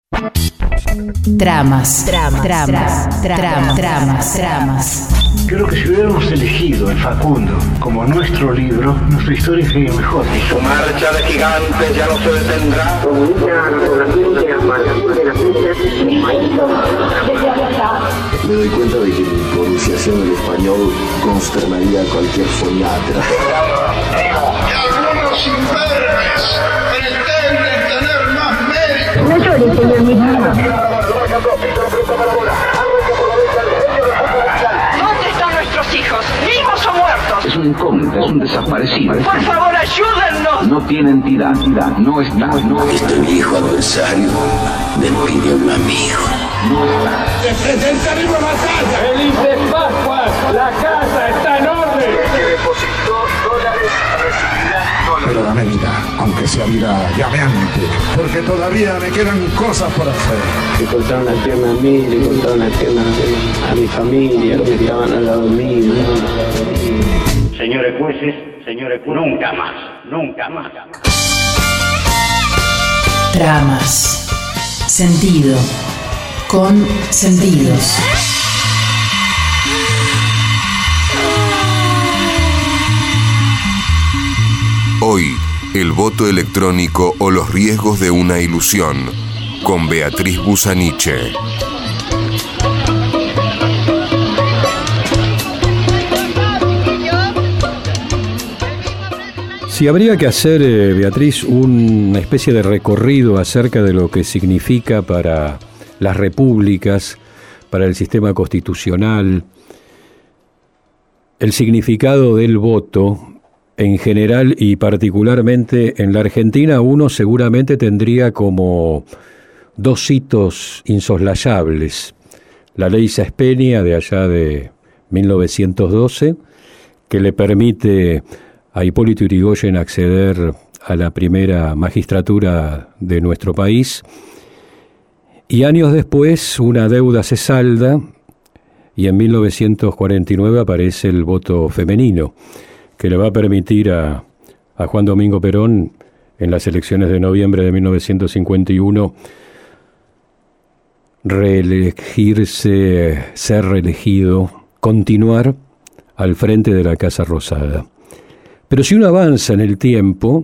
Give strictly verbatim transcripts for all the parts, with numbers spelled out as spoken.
Tramas, tramas, tramas, tramas, tramas, tramas. Creo que si hubiéramos elegido el Facundo como nuestro libro, nuestra historia sería mejor. Su marcha de gigantes ya no se detendrá. Me doy cuenta de que mi pronunciación del español consternaría a cualquier foniatra. Y algunos imberbes pretenden tener más mérito. No llores, señor mismo. ¿Dónde están nuestros hijos? ¿Vivos o muertos? Es un incógnito, es un desaparecido. Por favor, ayúdennos. No tiene entidad, entidad, no está, no está. Este viejo adversario me pidió un amigo. No está. ¡Se presenta viva batalla! ¡Feliz de Pascua! ¡La casa está en orden! Que depositó dólares recibirá dólares. Pero dame vida, aunque sea vida llameante, porque todavía me quedan cosas por hacer. Le cortaron la pierna a mí, le cortaron la pierna a mi familia, los que estaban al lado mío. Señores jueces, señores jueces, nunca más, nunca más. Tramas. Sentido. Con sentidos. Hoy, el voto electrónico o los riesgos de una ilusión, con Beatriz Busaniche. Si habría que hacer, eh, Beatriz, una especie de recorrido acerca de lo que significa para las repúblicas, para el sistema constitucional, el significado del voto en general y particularmente en la Argentina, uno seguramente tendría como dos hitos insoslayables. La ley Sáenz Peña de allá de mil novecientos doce, que le permite a Hipólito Yrigoyen acceder a la primera magistratura de nuestro país, y años después una deuda se salda y en mil novecientos cuarenta y nueve aparece el voto femenino, que le va a permitir a, a Juan Domingo Perón en las elecciones de noviembre de mil novecientos cincuenta y uno reelegirse, ser reelegido, continuar al frente de la Casa Rosada. Pero si uno avanza en el tiempo,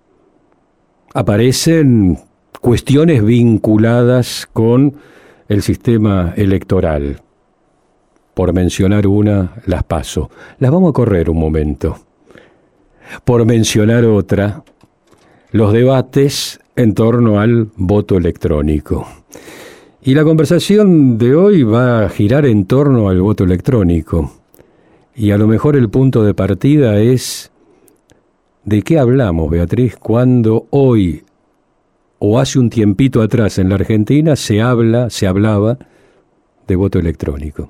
aparecen cuestiones vinculadas con el sistema electoral. Por mencionar una, las PASO. Las vamos a correr un momento. Por mencionar otra, los debates en torno al voto electrónico. Y la conversación de hoy va a girar en torno al voto electrónico. Y a lo mejor el punto de partida es: ¿de qué hablamos, Beatriz, cuando hoy o hace un tiempito atrás en la Argentina se habla, se hablaba de voto electrónico?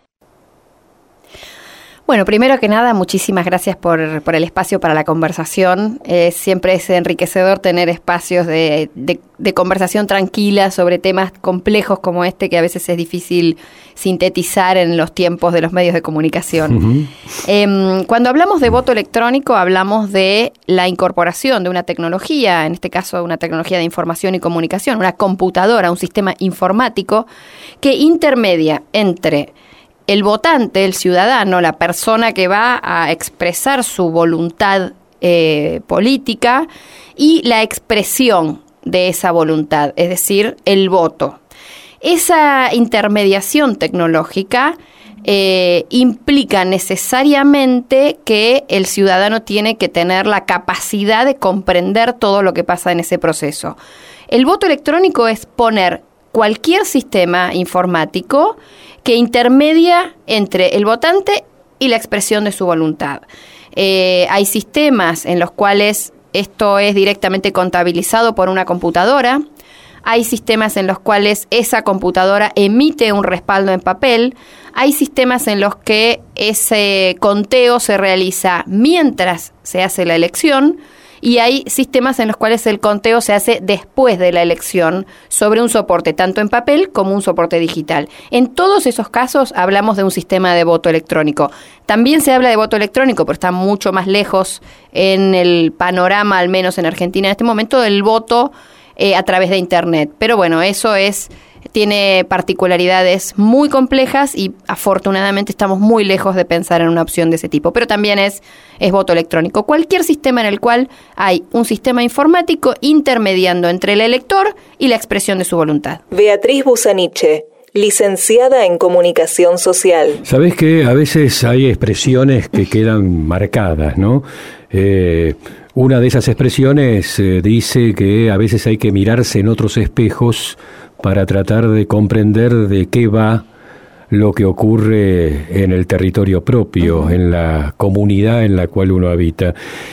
Bueno, primero que nada, muchísimas gracias por, por el espacio para la conversación. Eh, siempre es enriquecedor tener espacios de, de, de conversación tranquila sobre temas complejos como este, que a veces es difícil sintetizar en los tiempos de los medios de comunicación. Uh-huh. Eh, cuando hablamos de voto electrónico, hablamos de la incorporación de una tecnología, en este caso una tecnología de información y comunicación, una computadora, un sistema informático que intermedia entre el votante, el ciudadano, la persona que va a expresar su voluntad eh, política y la expresión de esa voluntad, es decir, el voto. Esa intermediación tecnológica eh, implica necesariamente que el ciudadano tiene que tener la capacidad de comprender todo lo que pasa en ese proceso. El voto electrónico es poner cualquier sistema informático que intermedia entre el votante y la expresión de su voluntad. Eh, hay sistemas en los cuales esto es directamente contabilizado por una computadora. Hay sistemas en los cuales esa computadora emite un respaldo en papel. Hay sistemas en los que ese conteo se realiza mientras se hace la elección. Y hay sistemas en los cuales el conteo se hace después de la elección sobre un soporte, tanto en papel como un soporte digital. En todos esos casos hablamos de un sistema de voto electrónico. También se habla de voto electrónico, pero está mucho más lejos en el panorama, al menos en Argentina en este momento, del voto eh, a través de Internet. Pero bueno, eso es... tiene particularidades muy complejas y afortunadamente estamos muy lejos de pensar en una opción de ese tipo. Pero también es, es voto electrónico. Cualquier sistema en el cual hay un sistema informático intermediando entre el elector y la expresión de su voluntad. Beatriz Busaniche, licenciada en Comunicación Social. Sabés que a veces hay expresiones que quedan marcadas, ¿no? Eh, una de esas expresiones eh, dice que a veces hay que mirarse en otros espejos para tratar de comprender de qué va lo que ocurre en el territorio propio, uh-huh. en la comunidad en la cual uno habita.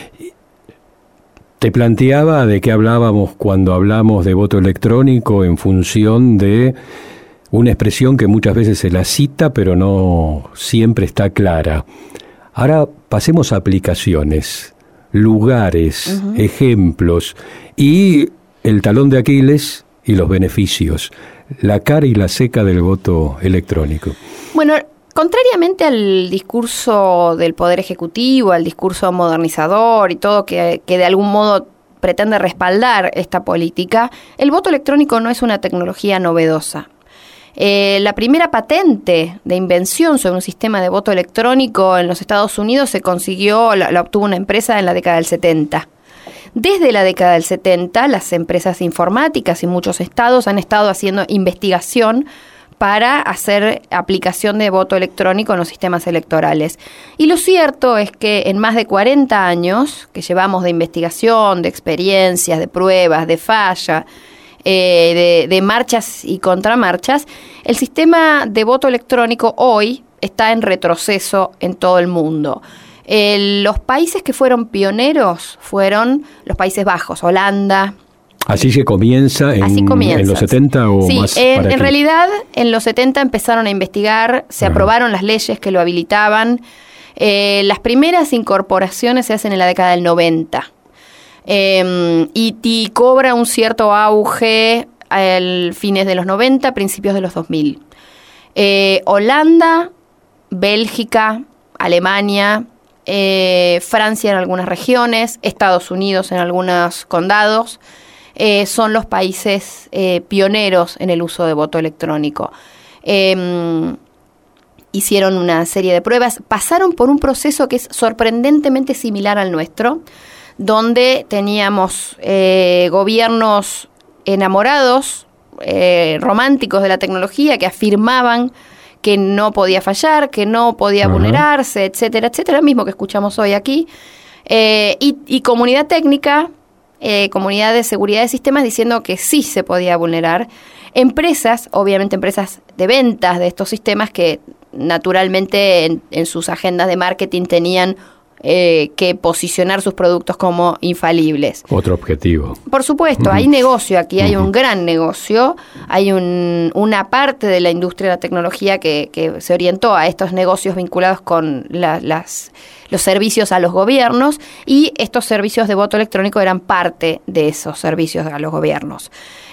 Te planteaba de qué hablábamos cuando hablamos de voto electrónico en función de una expresión que muchas veces se la cita, pero no siempre está clara. Ahora pasemos a aplicaciones, lugares, uh-huh. ejemplos y el talón de Aquiles y los beneficios, la cara y la seca del voto electrónico. Bueno, contrariamente al discurso del Poder Ejecutivo, al discurso modernizador y todo que, que de algún modo pretende respaldar esta política, el voto electrónico no es una tecnología novedosa. Eh, la primera patente de invención sobre un sistema de voto electrónico en los Estados Unidos se consiguió, la, la obtuvo una empresa en la década del setenta. Desde la década del setenta, las empresas informáticas y muchos estados han estado haciendo investigación para hacer aplicación de voto electrónico en los sistemas electorales. Y lo cierto es que en más de cuarenta años que llevamos de investigación, de experiencias, de pruebas, de falla, eh, de, de marchas y contramarchas, el sistema de voto electrónico hoy está en retroceso en todo el mundo. Eh, los países que fueron pioneros fueron los Países Bajos, Holanda. ¿Así se comienza en, Así comienza. en los setenta o sí, más? En, para en aquí? realidad, en los setenta empezaron a investigar, se Ajá. aprobaron las leyes que lo habilitaban. Eh, las primeras incorporaciones se hacen en la década del noventa. Eh, y, y cobra un cierto auge a fines de los noventa, principios de los dos mil. Eh, Holanda, Bélgica, Alemania... Eh, Francia en algunas regiones, Estados Unidos en algunos condados, eh, son los países eh, pioneros en el uso de voto electrónico. Eh, hicieron una serie de pruebas, pasaron por un proceso que es sorprendentemente similar al nuestro, donde teníamos eh, gobiernos enamorados, eh, románticos de la tecnología, que afirmaban que no podía fallar, que no podía uh-huh. vulnerarse, etcétera, etcétera, mismo que escuchamos hoy aquí, eh, y, y comunidad técnica, eh, comunidad de seguridad de sistemas diciendo que sí se podía vulnerar. Empresas, obviamente empresas de ventas de estos sistemas que naturalmente en, en sus agendas de marketing tenían eh, que posicionar sus productos como infalibles. Otro objetivo. Por supuesto, uh-huh. hay negocio aquí, hay uh-huh. un gran negocio, hay un, una parte de la industria de la tecnología que, que se orientó a estos negocios vinculados con la, las, los servicios a los gobiernos, y estos servicios de voto electrónico eran parte de esos servicios a los gobiernos.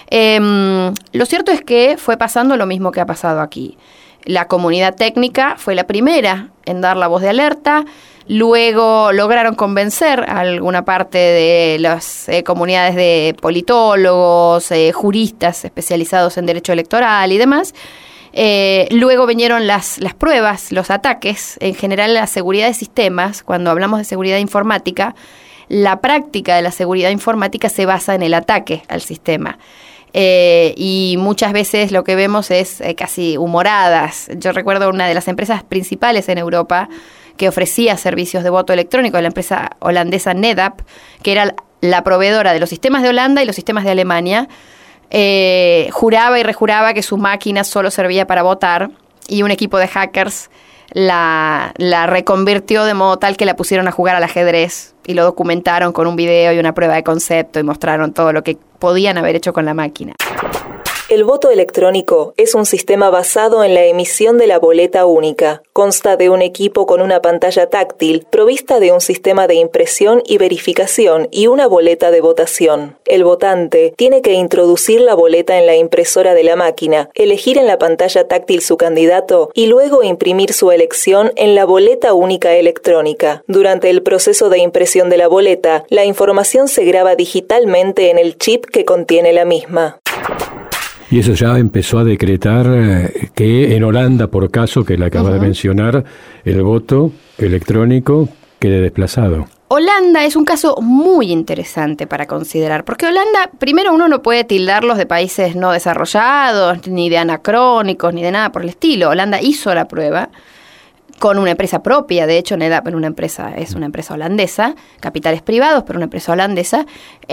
Eh, lo cierto es que fue pasando lo mismo que ha pasado aquí. La comunidad técnica fue la primera en dar la voz de alerta. Luego lograron convencer a alguna parte de las eh, comunidades de politólogos, eh, juristas especializados en derecho electoral y demás. Eh, luego vinieron las, las pruebas, los ataques. En general, la seguridad de sistemas, cuando hablamos de seguridad informática, la práctica de la seguridad informática se basa en el ataque al sistema. Eh, y muchas veces lo que vemos es eh, casi humoradas. Yo recuerdo una de las empresas principales en Europa que ofrecía servicios de voto electrónico, la empresa holandesa NetApp, que era la proveedora de los sistemas de Holanda y los sistemas de Alemania, eh, juraba y rejuraba que su máquina solo servía para votar, y un equipo de hackers la, la reconvirtió de modo tal que la pusieron a jugar al ajedrez y lo documentaron con un video y una prueba de concepto y mostraron todo lo que podían haber hecho con la máquina. El voto electrónico es un sistema basado en la emisión de la boleta única. Consta de un equipo con una pantalla táctil, provista de un sistema de impresión y verificación y una boleta de votación. El votante tiene que introducir la boleta en la impresora de la máquina, elegir en la pantalla táctil su candidato y luego imprimir su elección en la boleta única electrónica. Durante el proceso de impresión de la boleta, la información se graba digitalmente en el chip que contiene la misma. Y eso ya empezó a decretar que en Holanda, por caso que le acaba uh-huh. de mencionar, el voto electrónico quede desplazado. Holanda es un caso muy interesante para considerar, porque Holanda, primero uno no puede tildarlos de países no desarrollados, ni de anacrónicos, ni de nada por el estilo. Holanda hizo la prueba con una empresa propia, de hecho, en una empresa, es una empresa holandesa, capitales privados, pero una empresa holandesa,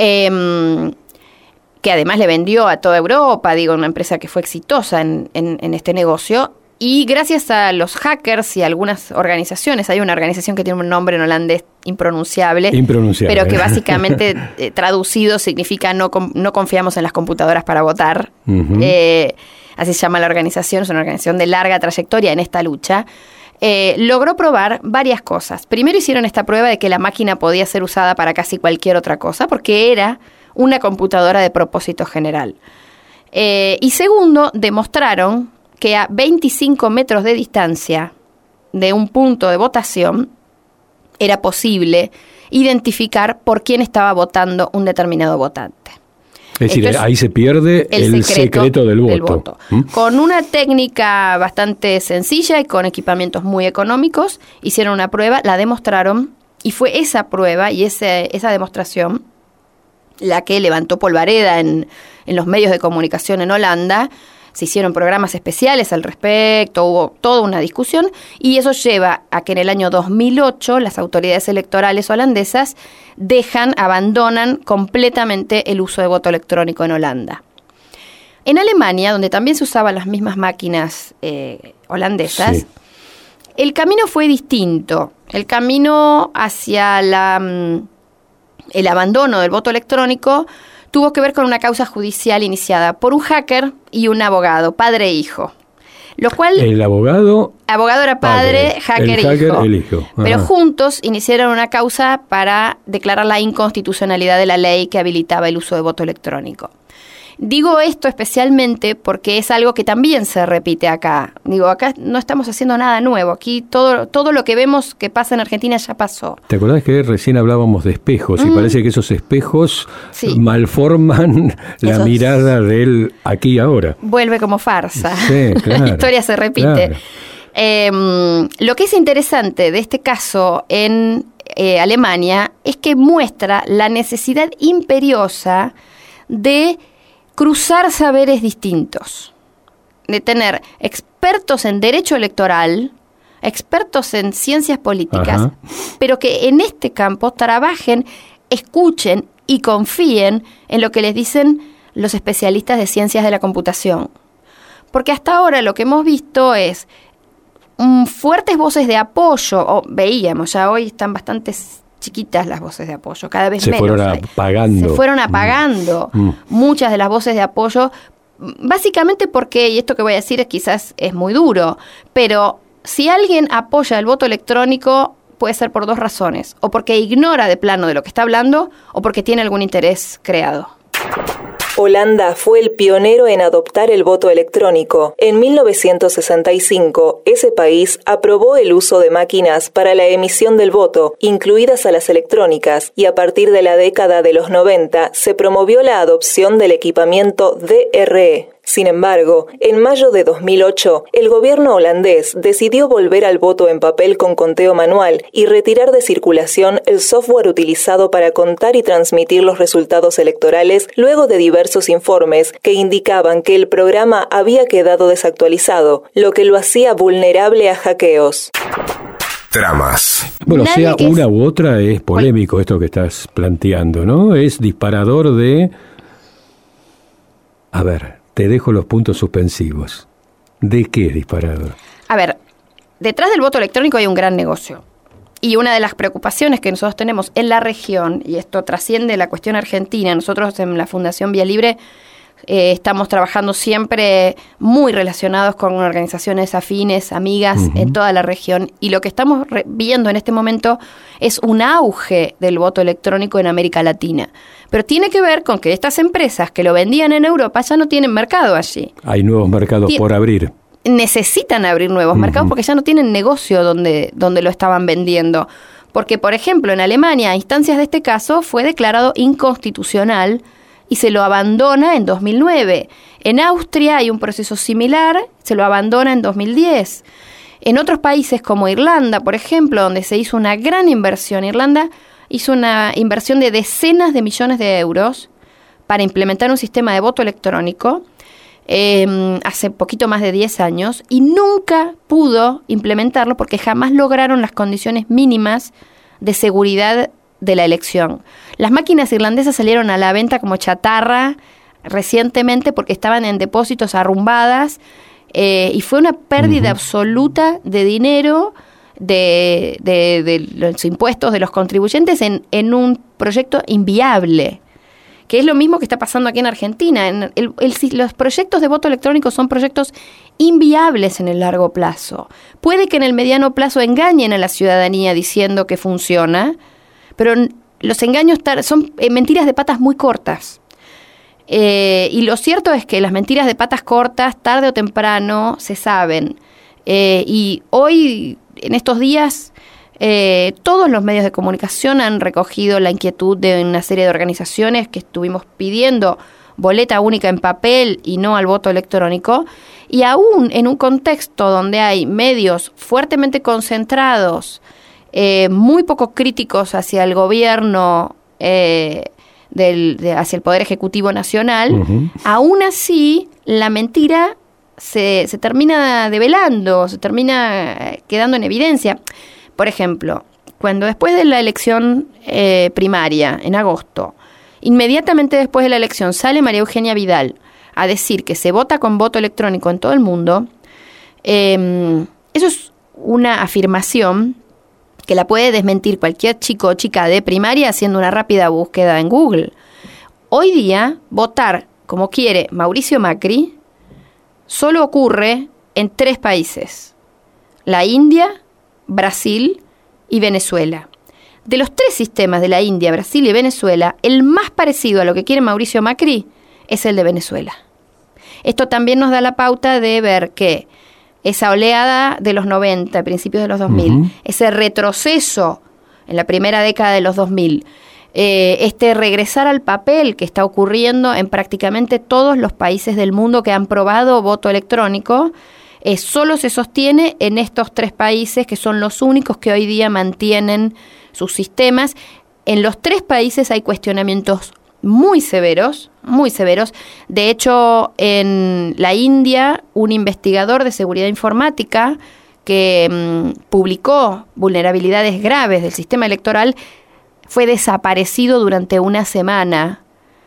eh, que además le vendió a toda Europa, digo, una empresa que fue exitosa en, en, en este negocio, y gracias a los hackers y a algunas organizaciones, hay una organización que tiene un nombre en holandés impronunciable, impronunciable. pero que básicamente eh, traducido significa no, no confiamos en las computadoras para votar, uh-huh. eh, así se llama la organización, es una organización de larga trayectoria en esta lucha. Eh, logró probar varias cosas. Primero hicieron esta prueba de que la máquina podía ser usada para casi cualquier otra cosa, porque era una computadora de propósito general. Eh, y segundo, demostraron que a veinticinco metros de distancia de un punto de votación era posible identificar por quién estaba votando un determinado votante. Es decir, es ahí se pierde el, el secreto, secreto del voto. Del voto. ¿Mm? Con una técnica bastante sencilla y con equipamientos muy económicos, hicieron una prueba, la demostraron, y fue esa prueba y ese, esa demostración la que levantó polvareda en, en los medios de comunicación en Holanda. Se hicieron programas especiales al respecto, hubo toda una discusión, y eso lleva a que en el año dos mil ocho las autoridades electorales holandesas dejan, abandonan completamente el uso de voto electrónico en Holanda. En Alemania, donde también se usaban las mismas máquinas eh, holandesas, sí. el camino fue distinto. El camino hacia la, mm, el abandono del voto electrónico tuvo que ver con una causa judicial iniciada por un hacker y un abogado, padre e hijo. Lo cual, el abogado... Abogado era padre, padre hacker, el hacker hijo. El hijo. Pero juntos iniciaron una causa para declarar la inconstitucionalidad de la ley que habilitaba el uso de voto electrónico. Digo esto especialmente porque es algo que también se repite acá. Digo, acá no estamos haciendo nada nuevo. Aquí todo todo lo que vemos que pasa en Argentina ya pasó. ¿Te acordás que recién hablábamos de espejos? Mm. Y parece que esos espejos sí. malforman la esos... mirada del aquí y ahora. Vuelve como farsa. Sí, claro. La historia se repite. Claro. Eh, lo que es interesante de este caso en eh, Alemania es que muestra la necesidad imperiosa de cruzar saberes distintos, de tener expertos en derecho electoral, expertos en ciencias políticas, Ajá. pero que en este campo trabajen, escuchen y confíen en lo que les dicen los especialistas de ciencias de la computación. Porque hasta ahora lo que hemos visto es um, fuertes voces de apoyo, o veíamos, ya hoy están bastante chiquitas las voces de apoyo, cada vez se menos. Fueron apagando. Se fueron apagando mm. muchas de las voces de apoyo, básicamente porque, y esto que voy a decir es quizás es muy duro, pero si alguien apoya el voto electrónico puede ser por dos razones, o porque ignora de plano de lo que está hablando, o porque tiene algún interés creado. Holanda fue el pionero en adoptar el voto electrónico. En mil novecientos sesenta y cinco, ese país aprobó el uso de máquinas para la emisión del voto, incluidas a las electrónicas, y a partir de la década de los noventa se promovió la adopción del equipamiento D R E. Sin embargo, en mayo de dos mil ocho, el gobierno holandés decidió volver al voto en papel con conteo manual y retirar de circulación el software utilizado para contar y transmitir los resultados electorales luego de diversos informes que indicaban que el programa había quedado desactualizado, lo que lo hacía vulnerable a hackeos. Tramas. Bueno, Nadie sea una u otra, es polémico esto que estás planteando, ¿no? Es disparador de... A ver... Te dejo los puntos suspensivos. ¿De qué es disparador? A ver, detrás del voto electrónico hay un gran negocio. Y una de las preocupaciones que nosotros tenemos en la región, y esto trasciende la cuestión argentina, nosotros en la Fundación Vía Libre Eh, estamos trabajando siempre muy relacionados con organizaciones afines, amigas uh-huh. en toda la región. Y lo que estamos re- viendo en este momento es un auge del voto electrónico en América Latina. Pero tiene que ver con que estas empresas que lo vendían en Europa ya no tienen mercado allí. Hay nuevos mercados Tien- por abrir. Necesitan abrir nuevos uh-huh. mercados porque ya no tienen negocio donde, donde lo estaban vendiendo. Porque, por ejemplo, en Alemania, a instancias de este caso, fue declarado inconstitucional y se lo abandona en dos mil nueve. En Austria hay un proceso similar, se lo abandona en dos mil diez. En otros países como Irlanda, por ejemplo, donde se hizo una gran inversión, Irlanda hizo una inversión de decenas de millones de euros para implementar un sistema de voto electrónico eh, hace poquito más de diez años y nunca pudo implementarlo porque jamás lograron las condiciones mínimas de seguridad de la elección. Las máquinas irlandesas salieron a la venta como chatarra recientemente porque estaban en depósitos arrumbadas eh, y fue una pérdida uh-huh. absoluta de dinero de, de, de los impuestos de los contribuyentes en, en un proyecto inviable, que es lo mismo que está pasando aquí en Argentina. En el, el, los proyectos de voto electrónico son proyectos inviables en el largo plazo. Puede que en el mediano plazo engañen a la ciudadanía diciendo que funciona, pero los engaños tar- son eh, mentiras de patas muy cortas. Eh, y lo cierto es que las mentiras de patas cortas, tarde o temprano, se saben. Eh, y hoy, en estos días, eh, todos los medios de comunicación han recogido la inquietud de una serie de organizaciones que estuvimos pidiendo boleta única en papel y no al voto electrónico. Y aún en un contexto donde hay medios fuertemente concentrados, Eh, muy poco críticos hacia el gobierno, eh, del, de, hacia el Poder Ejecutivo Nacional, uh-huh. aún así la mentira se, se termina develando, se termina quedando en evidencia. Por ejemplo, cuando después de la elección eh, primaria, en agosto, inmediatamente después de la elección sale María Eugenia Vidal a decir que se vota con voto electrónico en todo el mundo, eh, eso es una afirmación que la puede desmentir cualquier chico o chica de primaria haciendo una rápida búsqueda en Google. Hoy día, votar como quiere Mauricio Macri solo ocurre en tres países: la India, Brasil y Venezuela. De los tres sistemas de la India, Brasil y Venezuela, el más parecido a lo que quiere Mauricio Macri es el de Venezuela. Esto también nos da la pauta de ver que esa oleada de los noventa, principios de los dos mil, uh-huh. ese retroceso en la primera década de los dos mil, eh, este regresar al papel que está ocurriendo en prácticamente todos los países del mundo que han probado voto electrónico, eh, solo se sostiene en estos tres países que son los únicos que hoy día mantienen sus sistemas. En los tres países hay cuestionamientos muy severos, muy severos. De hecho, en la India, un investigador de seguridad informática que mmm, publicó vulnerabilidades graves del sistema electoral fue desaparecido durante una semana,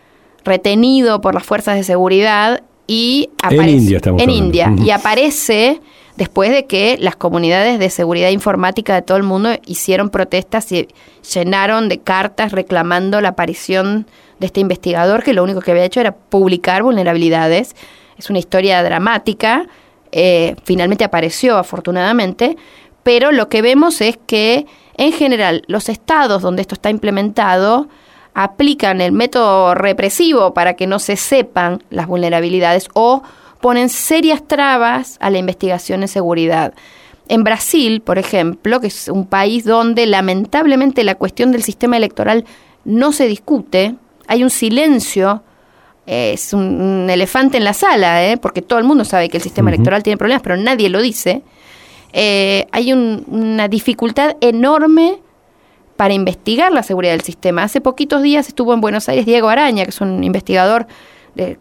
retenido por las fuerzas de seguridad y aparece, en India estamos en hablando. India Uh-huh. y aparece después de que las comunidades de seguridad informática de todo el mundo hicieron protestas y llenaron de cartas reclamando la aparición de este investigador que lo único que había hecho era publicar vulnerabilidades. Es una historia dramática, eh, finalmente apareció afortunadamente, pero lo que vemos es que en general los estados donde esto está implementado aplican el método represivo para que no se sepan las vulnerabilidades o ponen serias trabas a la investigación en seguridad. En Brasil, por ejemplo, que es un país donde lamentablemente la cuestión del sistema electoral no se discute, hay un silencio, eh, es un, un elefante en la sala, eh, porque todo el mundo sabe que el sistema uh-huh. electoral tiene problemas, pero nadie lo dice. Eh, hay un, una dificultad enorme para investigar la seguridad del sistema. Hace poquitos días estuvo en Buenos Aires Diego Araña, que es un investigador de,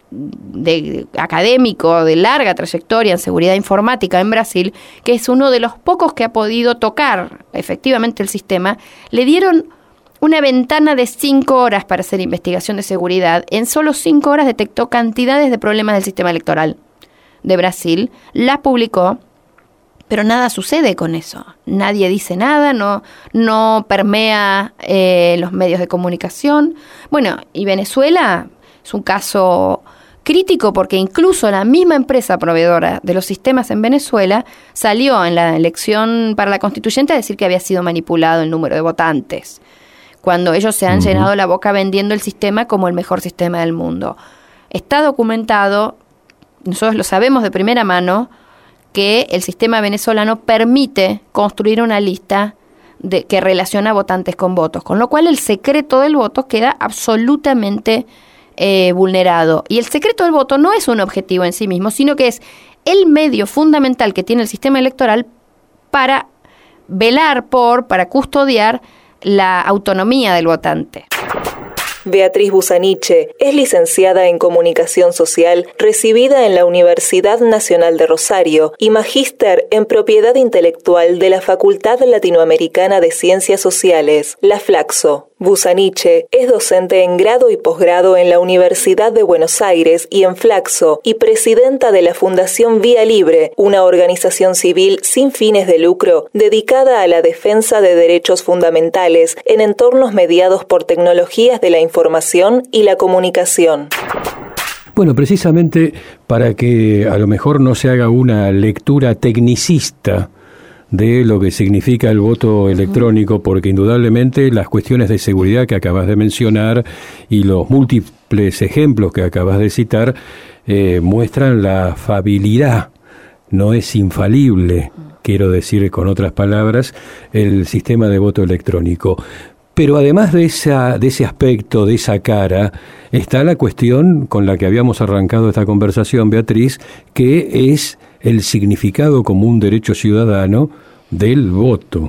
de, académico de larga trayectoria en seguridad informática en Brasil, que es uno de los pocos que ha podido tocar efectivamente el sistema. Le dieron una ventana de cinco horas para hacer investigación de seguridad. En solo cinco horas detectó cantidades de problemas del sistema electoral de Brasil, las publicó, pero nada sucede con eso. Nadie dice nada, no, no permea eh, los medios de comunicación. Bueno, y Venezuela es un caso Crítico porque incluso la misma empresa proveedora de los sistemas en Venezuela salió en la elección para la constituyente a decir que había sido manipulado el número de votantes, cuando ellos se han uh-huh. llenado la boca vendiendo el sistema como el mejor sistema del mundo. Está documentado, nosotros lo sabemos de primera mano, que el sistema venezolano permite construir una lista de, que relaciona votantes con votos, con lo cual el secreto del voto queda absolutamente eh, vulnerado. Y el secreto del voto no es un objetivo en sí mismo, sino que es el medio fundamental que tiene el sistema electoral para velar por, para custodiar la autonomía del votante. Beatriz Busaniche es licenciada en Comunicación Social, recibida en la Universidad Nacional de Rosario y magíster en Propiedad Intelectual de la Facultad Latinoamericana de Ciencias Sociales, la Flaxo. Busaniche es docente en grado y posgrado en la Universidad de Buenos Aires y en Flaxo y presidenta de la Fundación Vía Libre, una organización civil sin fines de lucro dedicada a la defensa de derechos fundamentales en entornos mediados por tecnologías de la información y la comunicación. Bueno, precisamente para que a lo mejor no se haga una lectura tecnicista de lo que significa el voto electrónico, porque indudablemente las cuestiones de seguridad que acabas de mencionar y los múltiples ejemplos que acabas de citar eh, muestran la fiabilidad, no es infalible, quiero decir con otras palabras, el sistema de voto electrónico. Pero además de, esa, de ese aspecto, de esa cara, está la cuestión con la que habíamos arrancado esta conversación, Beatriz, que es el significado como un derecho ciudadano del voto.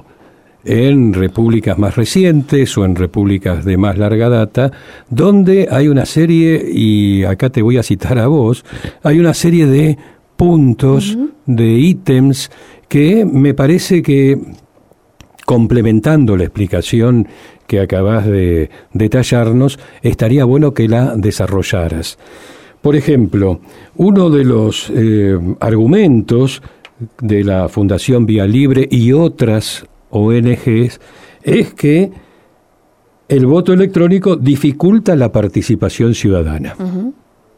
En repúblicas más recientes o en repúblicas de más larga data, donde hay una serie, y acá te voy a citar a vos, hay una serie de puntos, uh-huh. de ítems que me parece que, complementando la explicación que acabas de detallarnos, estaría bueno que la desarrollaras. Por ejemplo, uno de los eh, argumentos de la Fundación Vía Libre y otras O N Ges es que el voto electrónico dificulta la participación ciudadana. Uh-huh.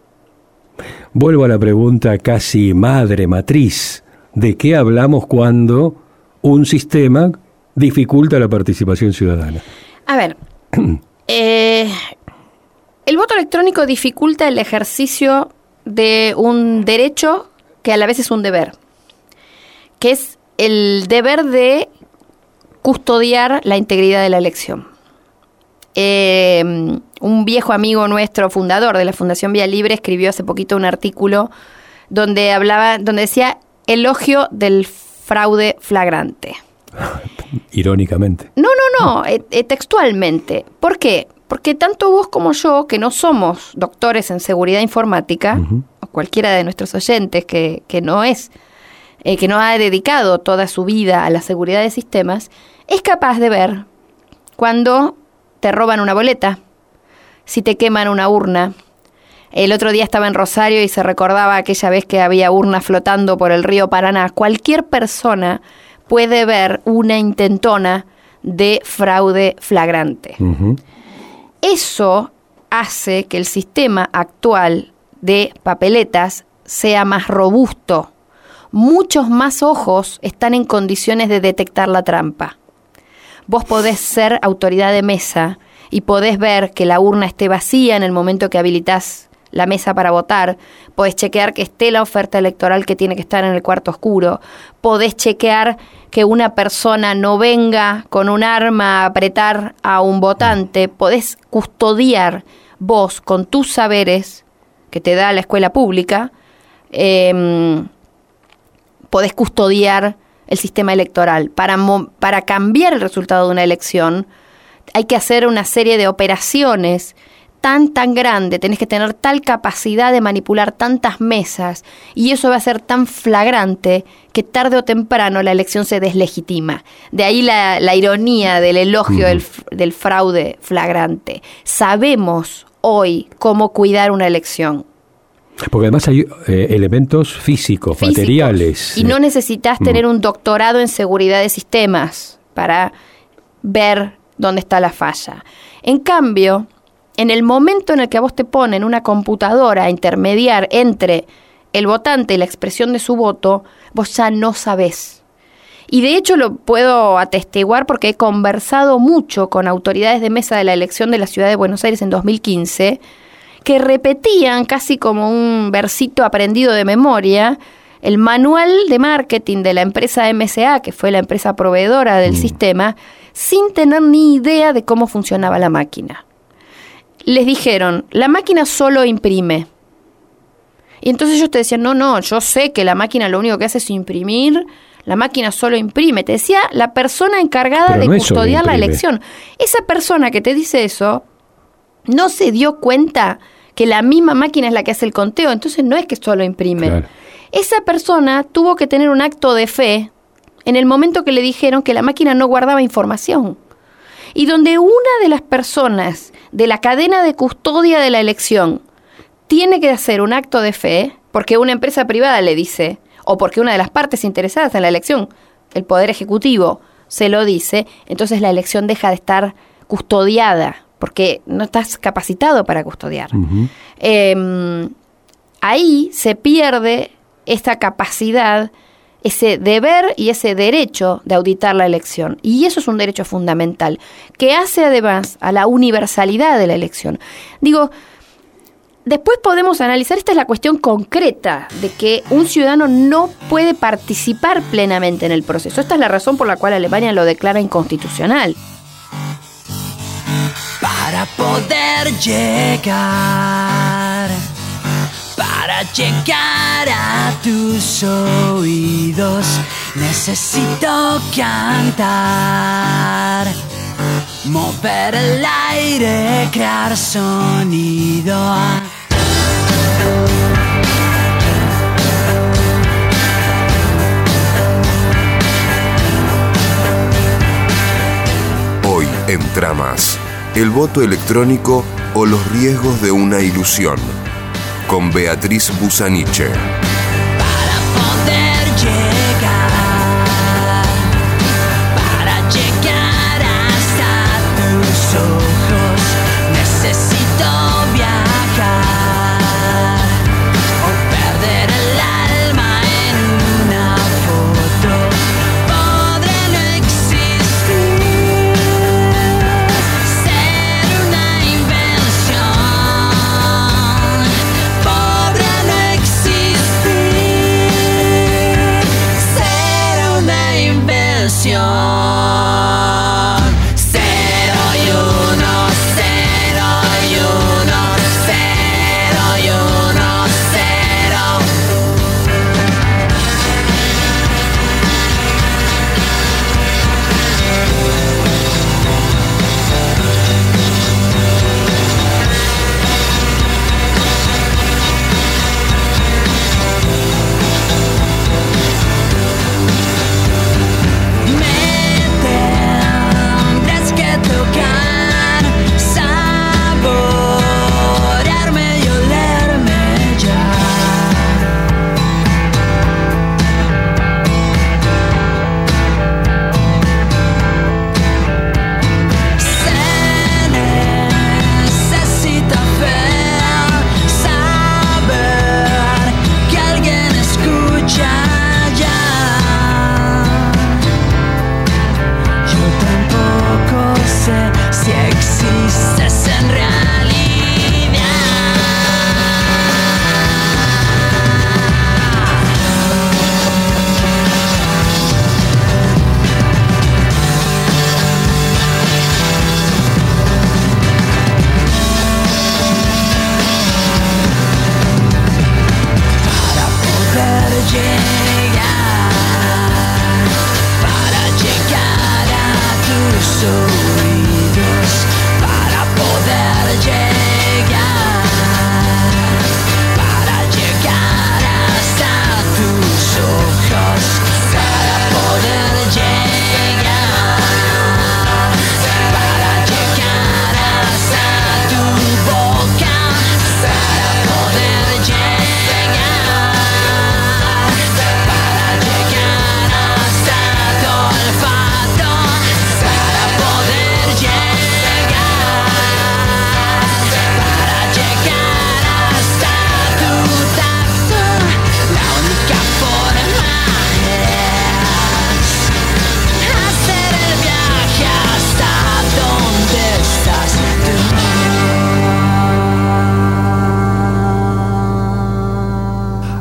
Vuelvo a la pregunta casi madre matriz, ¿de qué hablamos cuando un sistema dificulta la participación ciudadana? A ver, eh, el voto electrónico dificulta el ejercicio de un derecho que a la vez es un deber, que es el deber de custodiar la integridad de la elección. Eh, un viejo amigo nuestro, fundador de la Fundación Vía Libre, escribió hace poquito un artículo donde hablaba, donde decía elogio del fraude flagrante. Irónicamente. No, no, no, eh, eh, textualmente. ¿Por qué? Porque tanto vos como yo, que no somos doctores en seguridad informática, uh-huh. o cualquiera de nuestros oyentes que, que no es, eh, que no ha dedicado toda su vida a la seguridad de sistemas, es capaz de ver cuando te roban una boleta, si te queman una urna. El otro día estaba en Rosario y se recordaba aquella vez que había urnas flotando por el río Paraná. Cualquier persona puede ver una intentona de fraude flagrante. Uh-huh. Eso hace que el sistema actual de papeletas sea más robusto. Muchos más ojos están en condiciones de detectar la trampa. Vos podés ser autoridad de mesa y podés ver que la urna esté vacía en el momento que habilitás la mesa para votar, podés chequear que esté la oferta electoral que tiene que estar en el cuarto oscuro, podés chequear que una persona no venga con un arma a apretar a un votante, podés custodiar vos con tus saberes que te da la escuela pública, eh, podés custodiar el sistema electoral. Para, mo- para cambiar el resultado de una elección hay que hacer una serie de operaciones tan, tan grande, tenés que tener tal capacidad de manipular tantas mesas, y eso va a ser tan flagrante que tarde o temprano la elección se deslegitima. De ahí la, la ironía del elogio mm. del, del fraude flagrante. Sabemos hoy cómo cuidar una elección. Porque además hay eh, elementos físicos, físicos, materiales. Y no necesitas mm. tener un doctorado en seguridad de sistemas para ver dónde está la falla. En cambio, en el momento en el que a vos te ponen una computadora a intermediar entre el votante y la expresión de su voto, vos ya no sabés. Y de hecho lo puedo atestiguar porque he conversado mucho con autoridades de mesa de la elección de la Ciudad de Buenos Aires en dos mil quince, que repetían casi como un versito aprendido de memoria el manual de marketing de la empresa M S A, que fue la empresa proveedora del mm. sistema, sin tener ni idea de cómo funcionaba la máquina. Les dijeron, la máquina solo imprime. Y entonces ellos te decían, no, no, yo sé que la máquina lo único que hace es imprimir, la máquina solo imprime. Te decía la persona encargada Pero de no custodiar la elección. Esa persona que te dice eso, no se dio cuenta que la misma máquina es la que hace el conteo, entonces no es que solo imprime. Claro. Esa persona tuvo que tener un acto de fe en el momento que le dijeron que la máquina no guardaba información. Y donde una de las personas de la cadena de custodia de la elección tiene que hacer un acto de fe, porque una empresa privada le dice, o porque una de las partes interesadas en la elección, el Poder Ejecutivo, se lo dice, entonces la elección deja de estar custodiada, porque no estás capacitado para custodiar. Uh-huh. Eh, ahí se pierde esta capacidad, ese deber y ese derecho de auditar la elección. Y eso es un derecho fundamental, que hace además a la universalidad de la elección. Digo, después podemos analizar, esta es la cuestión concreta de que un ciudadano no puede participar plenamente en el proceso. Esta es la razón por la cual Alemania lo declara inconstitucional. Para poder llegar, para llegar a tus oídos, necesito cantar, mover el aire, crear sonido. Hoy en Tramas, el voto electrónico o los riesgos de una ilusión, con Beatriz Busaniche. Para poder llegar, para llegar hasta tus ojos, necesito viajar o perder el alma en una foto. Podré no existir, ser una invención. Podré no existir.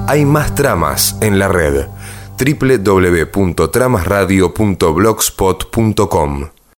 Hay más tramas en la red. doble u doble u doble u punto tramas radio punto blogspot punto com